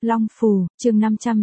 Long Phù, chương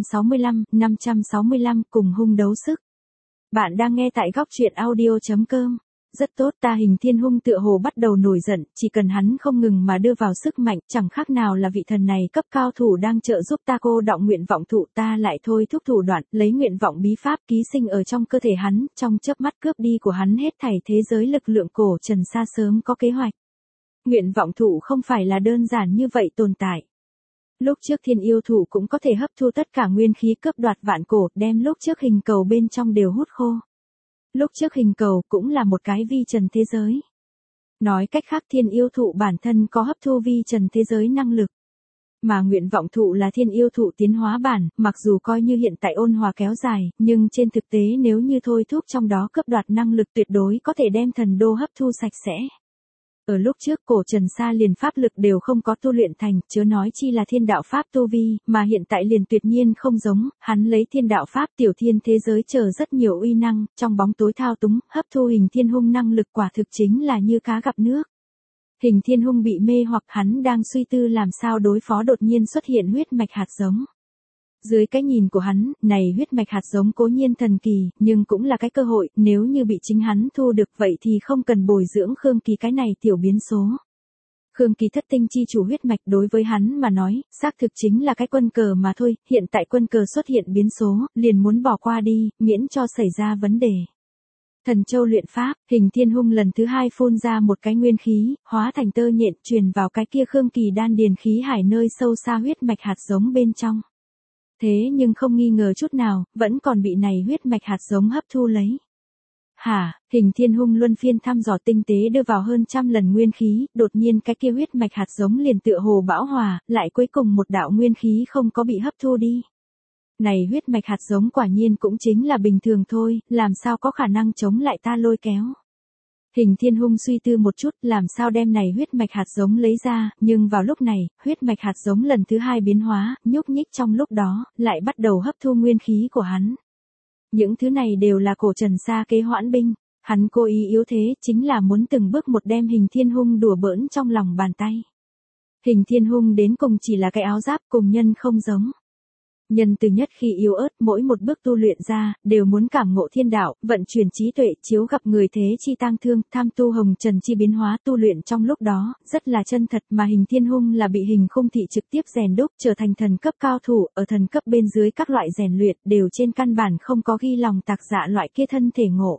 565 cùng hung đấu sức. Bạn đang nghe tại góc truyện audio.com. Rất tốt, ta Hình Thiên Hung tựa hồ bắt đầu nổi giận, chỉ cần hắn không ngừng mà đưa vào sức mạnh, chẳng khác nào là vị thần này cấp cao thủ đang trợ giúp ta cô đọng nguyện vọng thụ, ta lại thôi thúc thủ đoạn, lấy nguyện vọng bí pháp ký sinh ở trong cơ thể hắn, trong chớp mắt cướp đi của hắn hết thảy thế giới lực lượng. Cổ Trần Sa sớm có kế hoạch. Nguyện vọng thụ không phải là đơn giản như vậy tồn tại. Lúc trước thiên yêu thụ cũng có thể hấp thu tất cả nguyên khí cướp đoạt vạn cổ, đem lúc trước hình cầu bên trong đều hút khô. Lúc trước hình cầu cũng là một cái vi trần thế giới. Nói cách khác, thiên yêu thụ bản thân có hấp thu vi trần thế giới năng lực. Mà nguyện vọng thụ là thiên yêu thụ tiến hóa bản, mặc dù coi như hiện tại ôn hòa kéo dài, nhưng trên thực tế nếu như thôi thúc trong đó cướp đoạt năng lực tuyệt đối có thể đem thần đô hấp thu sạch sẽ. Ở lúc trước Cổ Trần Sa liền pháp lực đều không có tu luyện thành, chớ nói chi là thiên đạo pháp tu vi, mà hiện tại liền tuyệt nhiên không giống, hắn lấy thiên đạo pháp tiểu thiên thế giới chờ rất nhiều uy năng, trong bóng tối thao túng, hấp thu Hình Thiên Hung năng lực quả thực chính là như cá gặp nước. Hình Thiên Hung bị mê hoặc, hắn đang suy tư làm sao đối phó đột nhiên xuất hiện huyết mạch hạt giống. Dưới cái nhìn của hắn, này huyết mạch hạt giống cố nhiên thần kỳ, nhưng cũng là cái cơ hội, nếu như bị chính hắn thu được vậy thì không cần bồi dưỡng Khương Kỳ cái này tiểu biến số. Khương Kỳ thất tinh chi chủ huyết mạch đối với hắn mà nói, xác thực chính là cái quân cờ mà thôi, hiện tại quân cờ xuất hiện biến số, liền muốn bỏ qua đi, miễn cho xảy ra vấn đề. Thần châu luyện pháp, Hình Thiên Hung lần thứ hai phun ra một cái nguyên khí, hóa thành tơ nhện truyền vào cái kia Khương Kỳ đan điền khí hải nơi sâu xa huyết mạch hạt giống bên trong. Thế nhưng không nghi ngờ chút nào, vẫn còn bị này huyết mạch hạt giống hấp thu lấy. Hình Thiên Hung luân phiên thăm dò tinh tế đưa vào hơn 100 lần nguyên khí, đột nhiên cái kia huyết mạch hạt giống liền tựa hồ bão hòa, lại cuối cùng một đạo nguyên khí không có bị hấp thu đi. Này huyết mạch hạt giống quả nhiên cũng chính là bình thường thôi, làm sao có khả năng chống lại ta lôi kéo. Hình Thiên Hung suy tư một chút, làm sao đem này huyết mạch hạt giống lấy ra, nhưng vào lúc này, huyết mạch hạt giống lần thứ hai biến hóa, nhúc nhích trong lúc đó, lại bắt đầu hấp thu nguyên khí của hắn. Những thứ này đều là Cổ Trần Sa kế hoãn binh, hắn cố ý yếu thế, chính là muốn từng bước một đem Hình Thiên Hung đùa bỡn trong lòng bàn tay. Hình Thiên Hung đến cùng chỉ là cái áo giáp, cùng nhân không giống. Nhân từ nhất khi yếu ớt, mỗi một bước tu luyện ra, đều muốn cảm ngộ thiên đạo, vận chuyển trí tuệ, chiếu gặp người thế chi tang thương, tham tu hồng trần chi biến hóa tu luyện trong lúc đó, rất là chân thật, mà Hình Thiên Hung là bị Hình Khung Thị trực tiếp rèn đúc, trở thành thần cấp cao thủ, ở thần cấp bên dưới các loại rèn luyện, đều trên căn bản không có ghi lòng tạc dạ loại kia thân thể ngộ.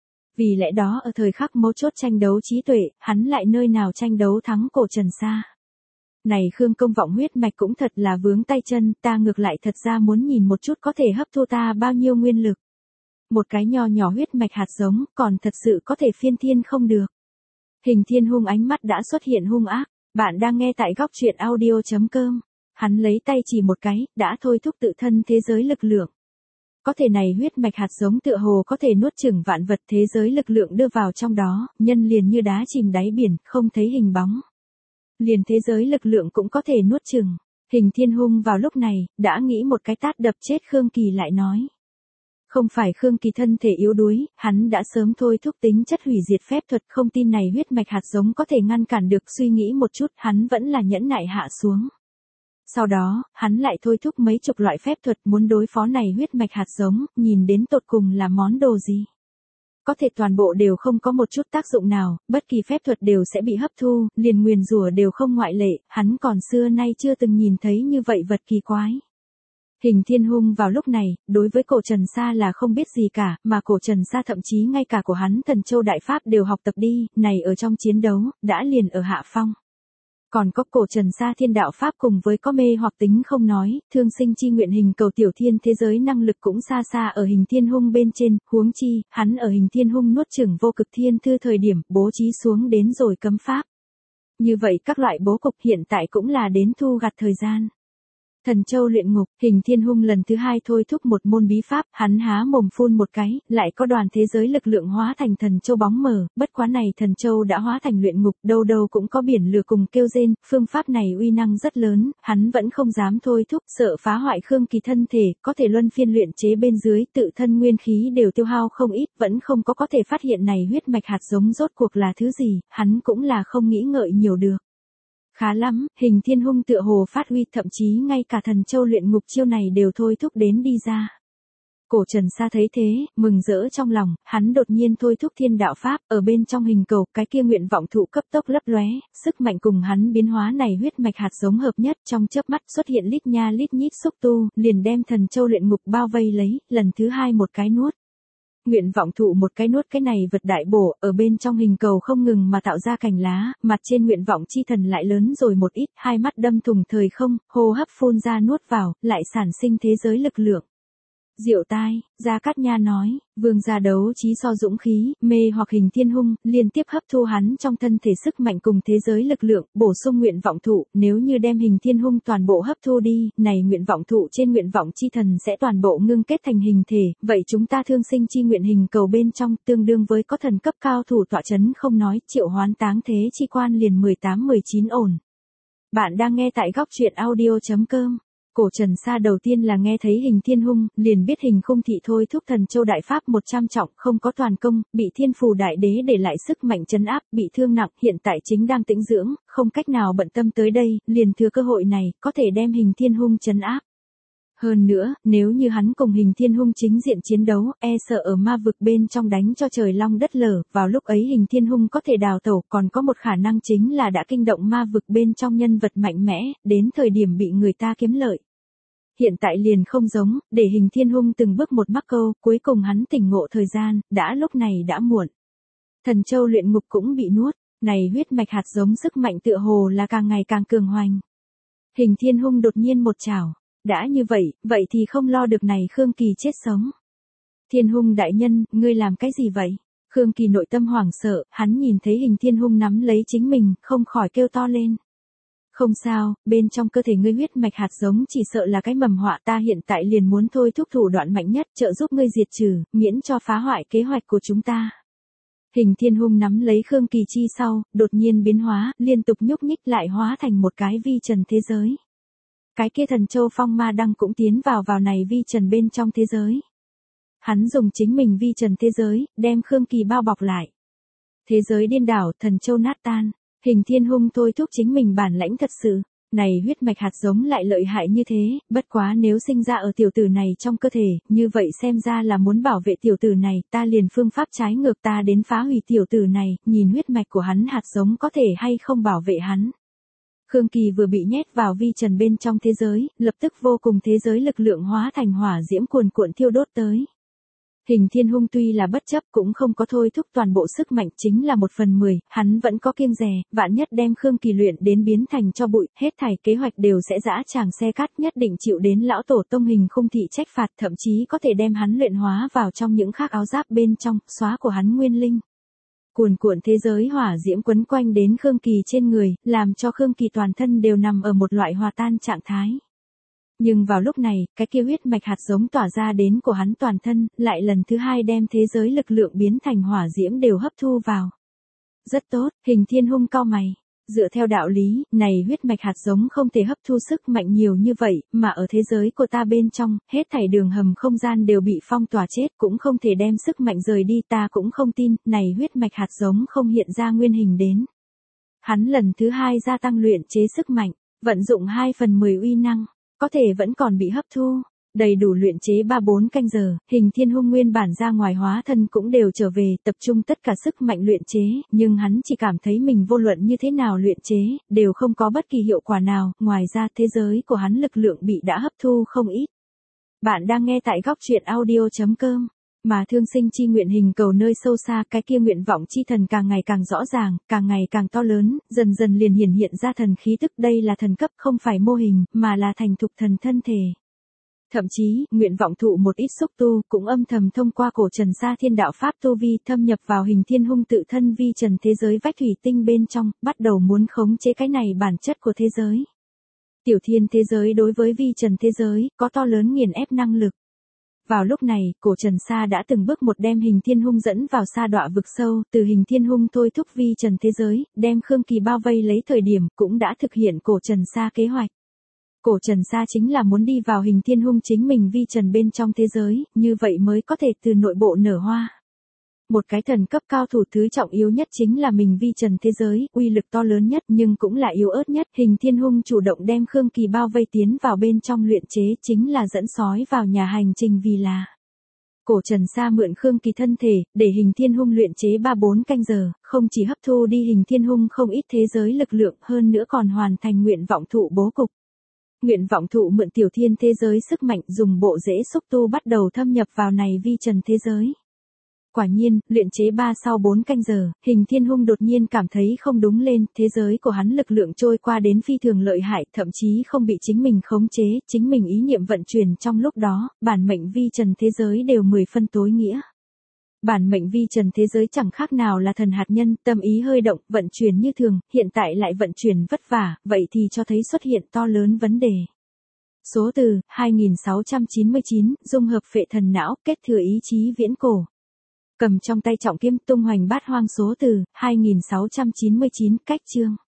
Vì lẽ đó ở thời khắc mấu chốt tranh đấu trí tuệ, hắn lại nơi nào tranh đấu thắng Cổ Trần Sa. Này Khương Công Vọng huyết mạch cũng thật là vướng tay chân, ta ngược lại thật ra muốn nhìn một chút có thể hấp thu ta bao nhiêu nguyên lực. Một cái nho nhỏ huyết mạch hạt giống, còn thật sự có thể phiên thiên không được. Hình Thiên Hung ánh mắt đã xuất hiện hung ác, bạn đang nghe tại góc truyện audio.com. Hắn lấy tay chỉ một cái, đã thôi thúc tự thân thế giới lực lượng. Có thể này huyết mạch hạt giống tựa hồ có thể nuốt chửng vạn vật, thế giới lực lượng đưa vào trong đó, nhân liền như đá chìm đáy biển, không thấy hình bóng. Liền thế giới lực lượng cũng có thể nuốt chửng. Hình Thiên Hung vào lúc này, đã nghĩ một cái tát đập chết Khương Kỳ lại nói. Không phải Khương Kỳ thân thể yếu đuối, hắn đã sớm thôi thúc tính chất hủy diệt phép thuật, không tin này huyết mạch hạt giống có thể ngăn cản được, suy nghĩ một chút, hắn vẫn là nhẫn nại hạ xuống. Sau đó, hắn lại thôi thúc mấy chục loại phép thuật muốn đối phó này huyết mạch hạt giống, nhìn đến tột cùng là món đồ gì. Có thể toàn bộ đều không có một chút tác dụng nào, bất kỳ phép thuật đều sẽ bị hấp thu, liền nguyền rủa đều không ngoại lệ, hắn còn xưa nay chưa từng nhìn thấy như vậy vật kỳ quái. Hình Thiên Hung vào lúc này, đối với Cổ Trần Sa là không biết gì cả, mà Cổ Trần Sa thậm chí ngay cả của hắn Thần Châu Đại Pháp đều học tập đi, này ở trong chiến đấu, đã liền ở hạ phong. Còn có Cổ Trần Sa thiên đạo pháp cùng với có mê hoặc tính không nói, thương sinh chi nguyện hình cầu tiểu thiên thế giới năng lực cũng xa xa ở Hình Thiên Hung bên trên, huống chi, hắn ở Hình Thiên Hung nuốt chửng vô cực thiên thư thời điểm bố trí xuống đến rồi cấm pháp. Như vậy các loại bố cục hiện tại cũng là đến thu gặt thời gian. Thần Châu luyện ngục, Hình Thiên Hung lần thứ hai thôi thúc một môn bí pháp, hắn há mồm phun một cái, lại có đoàn thế giới lực lượng hóa thành Thần Châu bóng mờ, bất quá này Thần Châu đã hóa thành luyện ngục, đâu đâu cũng có biển lửa cùng kêu rên, phương pháp này uy năng rất lớn, hắn vẫn không dám thôi thúc, sợ phá hoại Khương Kỳ thân thể, có thể luân phiên luyện chế bên dưới, tự thân nguyên khí đều tiêu hao không ít, vẫn không có thể phát hiện này huyết mạch hạt giống rốt cuộc là thứ gì, hắn cũng là không nghĩ ngợi nhiều được. Khá lắm, hình thiên hung tựa hồ phát huy, thậm chí ngay cả thần châu luyện ngục chiêu này đều thôi thúc đến đi ra. Cổ Trần Sa thấy thế, mừng rỡ trong lòng, hắn đột nhiên thôi thúc thiên đạo pháp, ở bên trong hình cầu, cái kia nguyện vọng thụ cấp tốc lấp lóe, sức mạnh cùng hắn biến hóa này huyết mạch hạt giống hợp nhất, trong chớp mắt xuất hiện lít nha lít nhít xúc tu, liền đem thần châu luyện ngục bao vây lấy, lần thứ hai một cái nuốt. Nguyện vọng thụ một cái nuốt cái này vật đại bổ, ở bên trong hình cầu không ngừng mà tạo ra cành lá, mặt trên nguyện vọng chi thần lại lớn rồi một ít, hai mắt đâm thủng thời không, hô hấp phun ra nuốt vào, lại sản sinh thế giới lực lượng. Diệu tai, Gia Cát Nha nói, vương gia đấu trí so dũng khí, mê hoặc hình thiên hung, liên tiếp hấp thu hắn trong thân thể sức mạnh cùng thế giới lực lượng, bổ sung nguyện vọng thụ, nếu như đem hình thiên hung toàn bộ hấp thu đi, này nguyện vọng thụ trên nguyện vọng chi thần sẽ toàn bộ ngưng kết thành hình thể, vậy chúng ta thương sinh chi nguyện hình cầu bên trong, tương đương với có thần cấp cao thủ tọa chấn không nói, triệu hoán táng thế chi quan liền 18-19 ổn. Bạn đang nghe tại góc truyện audio.com. Cổ Trần Sa đầu tiên là nghe thấy hình thiên hung, liền biết hình khung thị thôi thúc thần châu đại pháp 100 trọng, không có toàn công, bị thiên phù đại đế để lại sức mạnh trấn áp, bị thương nặng, hiện tại chính đang tĩnh dưỡng, không cách nào bận tâm tới đây, liền thừa cơ hội này, có thể đem hình thiên hung trấn áp. Hơn nữa, nếu như hắn cùng hình thiên hung chính diện chiến đấu, e sợ ở ma vực bên trong đánh cho trời long đất lở, vào lúc ấy hình thiên hung có thể đào tẩu, còn có một khả năng chính là đã kinh động ma vực bên trong nhân vật mạnh mẽ, đến thời điểm bị người ta kiếm lợi. Hiện tại liền không giống, để hình thiên hung từng bước một mắc câu, cuối cùng hắn tỉnh ngộ thời gian, đã lúc này đã muộn. Thần châu luyện ngục cũng bị nuốt, này huyết mạch hạt giống sức mạnh tựa hồ là càng ngày càng cường hoành. Hình thiên hung đột nhiên một chảo. Đã như vậy, vậy thì không lo được này Khương Kỳ chết sống. Thiên hung đại nhân, ngươi làm cái gì vậy? Khương Kỳ nội tâm hoảng sợ, hắn nhìn thấy hình thiên hung nắm lấy chính mình, không khỏi kêu to lên. Không sao, bên trong cơ thể ngươi huyết mạch hạt giống chỉ sợ là cái mầm họa, ta hiện tại liền muốn thôi thúc thủ đoạn mạnh nhất trợ giúp ngươi diệt trừ, miễn cho phá hoại kế hoạch của chúng ta. Hình thiên hung nắm lấy Khương Kỳ chi sau, đột nhiên biến hóa, liên tục nhúc nhích lại hóa thành một cái vi trần thế giới. Cái kia thần châu phong ma đăng cũng tiến vào này vi trần bên trong thế giới. Hắn dùng chính mình vi trần thế giới, đem Khương Kỳ bao bọc lại. Thế giới điên đảo, thần châu nát tan, hình thiên hung thôi thúc chính mình bản lãnh thật sự. Này huyết mạch hạt giống lại lợi hại như thế, bất quá nếu sinh ra ở tiểu tử này trong cơ thể, như vậy xem ra là muốn bảo vệ tiểu tử này, ta liền phương pháp trái ngược ta đến phá hủy tiểu tử này, nhìn huyết mạch của hắn hạt giống có thể hay không bảo vệ hắn. Khương Kỳ vừa bị nhét vào vi trần bên trong thế giới, lập tức vô cùng thế giới lực lượng hóa thành hỏa diễm cuồn cuộn thiêu đốt tới. Hình thiên hung tuy là bất chấp cũng không có thôi thúc toàn bộ sức mạnh chính là 1/10, hắn vẫn có kiêng dè, vạn nhất đem Khương Kỳ luyện đến biến thành cho bụi, hết thảy kế hoạch đều sẽ dã tràng xe cát, nhất định chịu đến lão tổ tông hình khung thị trách phạt, thậm chí có thể đem hắn luyện hóa vào trong những khác áo giáp bên trong, xóa của hắn nguyên linh. Cuồn cuộn thế giới hỏa diễm quấn quanh đến Khương Kỳ trên người, làm cho Khương Kỳ toàn thân đều nằm ở một loại hòa tan trạng thái. Nhưng vào lúc này, cái kia huyết mạch hạt giống tỏa ra đến của hắn toàn thân, lại lần thứ hai đem thế giới lực lượng biến thành hỏa diễm đều hấp thu vào. Rất tốt, hình thiên hung cau mày. Dựa theo đạo lý, này huyết mạch hạt giống không thể hấp thu sức mạnh nhiều như vậy, mà ở thế giới của ta bên trong, hết thảy đường hầm không gian đều bị phong tỏa chết, cũng không thể đem sức mạnh rời đi, ta cũng không tin, này huyết mạch hạt giống không hiện ra nguyên hình đến. Hắn lần thứ hai gia tăng luyện chế sức mạnh, vận dụng 2/10 uy năng, có thể vẫn còn bị hấp thu. Đầy đủ luyện chế 3-4 canh giờ, hình thiên hung nguyên bản ra ngoài hóa thân cũng đều trở về, tập trung tất cả sức mạnh luyện chế, nhưng hắn chỉ cảm thấy mình vô luận như thế nào luyện chế, đều không có bất kỳ hiệu quả nào, ngoài ra thế giới của hắn lực lượng bị đã hấp thu không ít. Bạn đang nghe tại góc truyện audio.com, mà thương sinh chi nguyện hình cầu nơi sâu xa, cái kia nguyện vọng chi thần càng ngày càng rõ ràng, càng ngày càng to lớn, dần dần liền hiển hiện ra thần khí tức, đây là thần cấp không phải mô hình, mà là thành thục thần thân thể. Thậm chí, nguyện vọng thụ một ít xúc tu, cũng âm thầm thông qua cổ trần sa thiên đạo pháp tu vi thâm nhập vào hình thiên hung tự thân vi trần thế giới vách thủy tinh bên trong, bắt đầu muốn khống chế cái này bản chất của thế giới. Tiểu thiên thế giới đối với vi trần thế giới, có to lớn nghiền ép năng lực. Vào lúc này, cổ trần sa đã từng bước một đem hình thiên hung dẫn vào sa đọa vực sâu, từ hình thiên hung thôi thúc vi trần thế giới, đem Khương Kỳ bao vây lấy thời điểm, cũng đã thực hiện cổ trần sa kế hoạch. Cổ trần sa chính là muốn đi vào hình thiên hung chính mình vi trần bên trong thế giới, như vậy mới có thể từ nội bộ nở hoa. Một cái thần cấp cao thủ thứ trọng yếu nhất chính là mình vi trần thế giới, uy lực to lớn nhất nhưng cũng là yếu ớt nhất. Hình Thiên Hung chủ động đem Khương Kỳ bao vây tiến vào bên trong luyện chế chính là dẫn sói vào nhà hành trình vì là. Cổ Trần Sa mượn Khương Kỳ thân thể, để Hình Thiên Hung luyện chế 3-4 canh giờ, không chỉ hấp thu đi Hình Thiên Hung không ít thế giới lực lượng hơn nữa còn hoàn thành nguyện vọng thụ bố cục. Nguyện vọng thụ mượn tiểu thiên thế giới sức mạnh dùng bộ rễ xúc tu bắt đầu thâm nhập vào này vi trần thế giới. Quả nhiên, luyện chế 3-4 canh giờ, Hình Thiên Hung đột nhiên cảm thấy không đúng lên, thế giới của hắn lực lượng trôi qua đến phi thường lợi hại, thậm chí không bị chính mình khống chế, chính mình ý niệm vận chuyển trong lúc đó, bản mệnh vi trần thế giới đều 10 phân tối nghĩa. Bản mệnh vi trần thế giới chẳng khác nào là thần hạt nhân, tâm ý hơi động, vận chuyển như thường, hiện tại lại vận chuyển vất vả, vậy thì cho thấy xuất hiện to lớn vấn đề. Số từ, 2699, dung hợp phệ thần não, kết thừa ý chí viễn cổ. Cầm trong tay trọng kiếm tung hoành bát hoang số từ, 2699, cách chương.